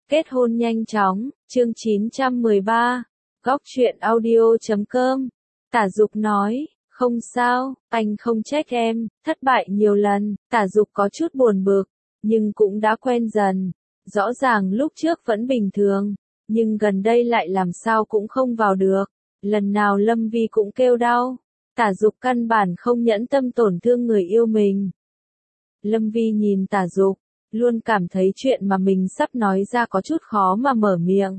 Kết hôn nhanh chóng, chương 913, Góc truyện audio.com. Tả Dục nói, không sao, anh không trách em, thất bại nhiều lần, Tả Dục có chút buồn bực, nhưng cũng đã quen dần. Rõ ràng lúc trước vẫn bình thường, nhưng gần đây lại làm sao cũng không vào được. Lần nào Lâm Vi cũng kêu đau. Tả Dục căn bản không nhẫn tâm tổn thương người yêu mình. Lâm Vi nhìn Tả Dục, luôn cảm thấy chuyện mà mình sắp nói ra có chút khó mà mở miệng.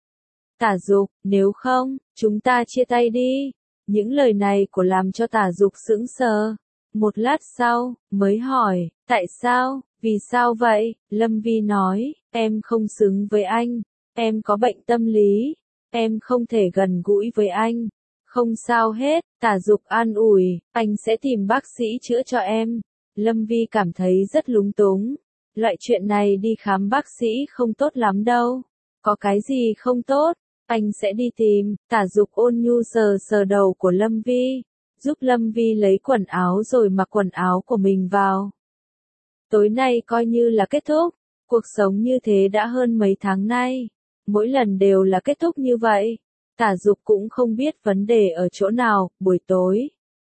Tả Dục, nếu không, chúng ta chia tay đi. Những lời này của làm cho Tả Dục sững sờ. Một lát sau, mới hỏi, tại sao, vì sao vậy? Lâm Vi nói, em không xứng với anh, em có bệnh tâm lý, em không thể gần gũi với anh. Không sao hết, Tả Dục an ủi, anh sẽ tìm bác sĩ chữa cho em. Lâm Vi cảm thấy rất lúng túng. Loại chuyện này đi khám bác sĩ không tốt lắm đâu. Có cái gì không tốt, anh sẽ đi tìm. Tả Dục ôn nhu sờ sờ đầu của Lâm Vi, giúp Lâm Vi lấy quần áo rồi mặc quần áo của mình vào. Tối nay coi như là kết thúc, cuộc sống như thế đã hơn mấy tháng nay. Mỗi lần đều là kết thúc như vậy. Tả Dục cũng không biết vấn đề ở chỗ nào. Buổi tối,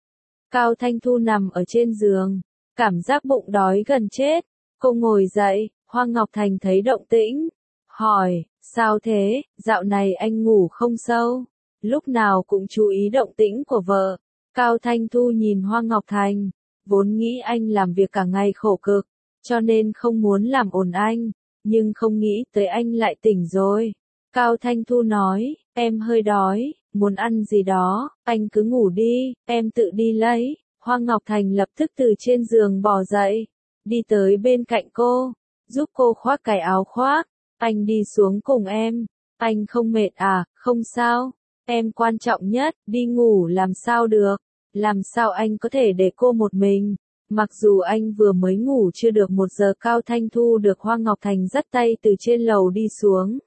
Cao Thanh Thu nằm ở trên giường, cảm giác bụng đói gần chết. Cô ngồi dậy, Hoa Ngọc Thành thấy động tĩnh, hỏi, sao thế, dạo này anh ngủ không sâu, lúc nào cũng chú ý động tĩnh của vợ. Cao Thanh Thu nhìn Hoa Ngọc Thành, vốn nghĩ anh làm việc cả ngày khổ cực, cho nên không muốn làm ồn anh, nhưng không nghĩ tới anh lại tỉnh rồi. Cao Thanh Thu nói, em hơi đói, muốn ăn gì đó, anh cứ ngủ đi, em tự đi lấy. Hoa Ngọc Thành lập tức từ trên giường bò dậy, đi tới bên cạnh cô, giúp cô khoác cái áo khoác. Anh đi xuống cùng em. Anh không mệt à? Không sao. Em quan trọng nhất, đi ngủ làm sao được? Làm sao anh có thể để cô một mình? Mặc dù anh vừa mới ngủ chưa được 1 giờ. Cao Thanh Thu được Hoa Ngọc Thành dắt tay từ trên lầu đi xuống.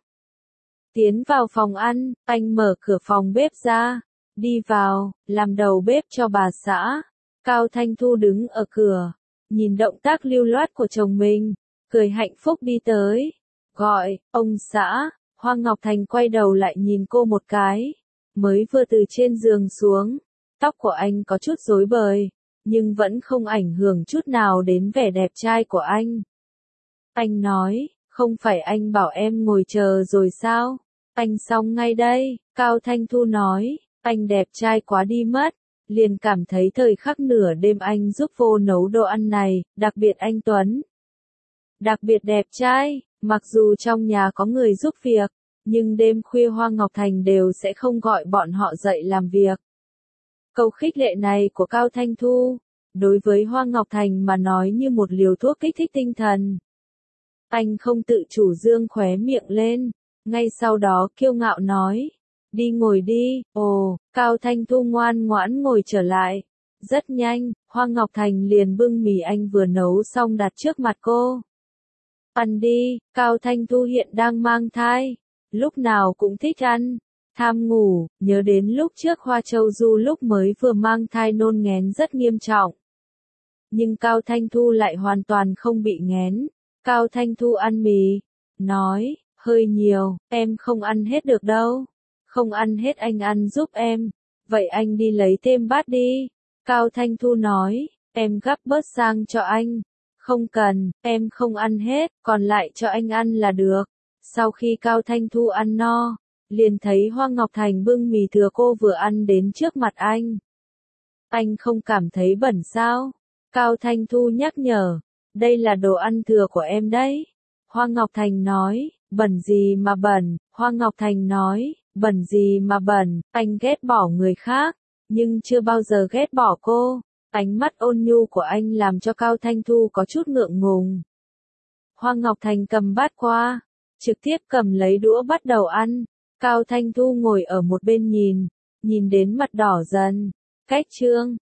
Tiến vào phòng ăn, anh mở cửa phòng bếp ra, đi vào, làm đầu bếp cho bà xã. Cao Thanh Thu đứng ở cửa, nhìn động tác lưu loát của chồng mình, cười hạnh phúc đi tới, gọi, ông xã. Hoa Ngọc Thành quay đầu lại nhìn cô một cái, mới vừa từ trên giường xuống, tóc của anh có chút rối bời, nhưng vẫn không ảnh hưởng chút nào đến vẻ đẹp trai của anh. Anh nói, không phải anh bảo em ngồi chờ rồi sao? Anh xong ngay đây. Cao Thanh Thu nói, anh đẹp trai quá đi mất. Liền cảm thấy thời khắc nửa đêm anh giúp vô nấu đồ ăn này, đặc biệt anh Tuấn. Đặc biệt đẹp trai, mặc dù trong nhà có người giúp việc, nhưng đêm khuya Hoa Ngọc Thành đều sẽ không gọi bọn họ dậy làm việc. Câu khích lệ này của Cao Thanh Thu, đối với Hoa Ngọc Thành mà nói như một liều thuốc kích thích tinh thần. Anh không tự chủ dương khóe miệng lên, ngay sau đó kiêu ngạo nói, đi ngồi đi. Ồ, Cao Thanh Thu ngoan ngoãn ngồi trở lại. Rất nhanh, Hoa Ngọc Thành liền bưng mì anh vừa nấu xong đặt trước mặt cô. Ăn đi. Cao Thanh Thu hiện đang mang thai, lúc nào cũng thích ăn, tham ngủ, nhớ đến lúc trước Hoa Châu Du lúc mới vừa mang thai nôn nghén rất nghiêm trọng. Nhưng Cao Thanh Thu lại hoàn toàn không bị nghén. Cao Thanh Thu ăn mì, nói, hơi nhiều, em không ăn hết được đâu. Không ăn hết anh ăn giúp em. Vậy anh đi lấy thêm bát đi. Cao Thanh Thu nói, em gắp bớt sang cho anh. Không cần, em không ăn hết, còn lại cho anh ăn là được. Sau khi Cao Thanh Thu ăn no, liền thấy Hoa Ngọc Thành bưng mì thừa cô vừa ăn đến trước mặt anh. Anh không cảm thấy bẩn sao? Cao Thanh Thu nhắc nhở, đây là đồ ăn thừa của em đấy. Hoa Ngọc Thành nói, bẩn gì mà bẩn? Hoa Ngọc Thành nói, bẩn gì mà bẩn, anh ghét bỏ người khác, nhưng chưa bao giờ ghét bỏ cô. Ánh mắt ôn nhu của anh làm cho Cao Thanh Thu có chút ngượng ngùng. Hoa Ngọc Thành cầm bát qua, trực tiếp cầm lấy đũa bắt đầu ăn. Cao Thanh Thu ngồi ở một bên nhìn đến mặt đỏ dần. Cách trương,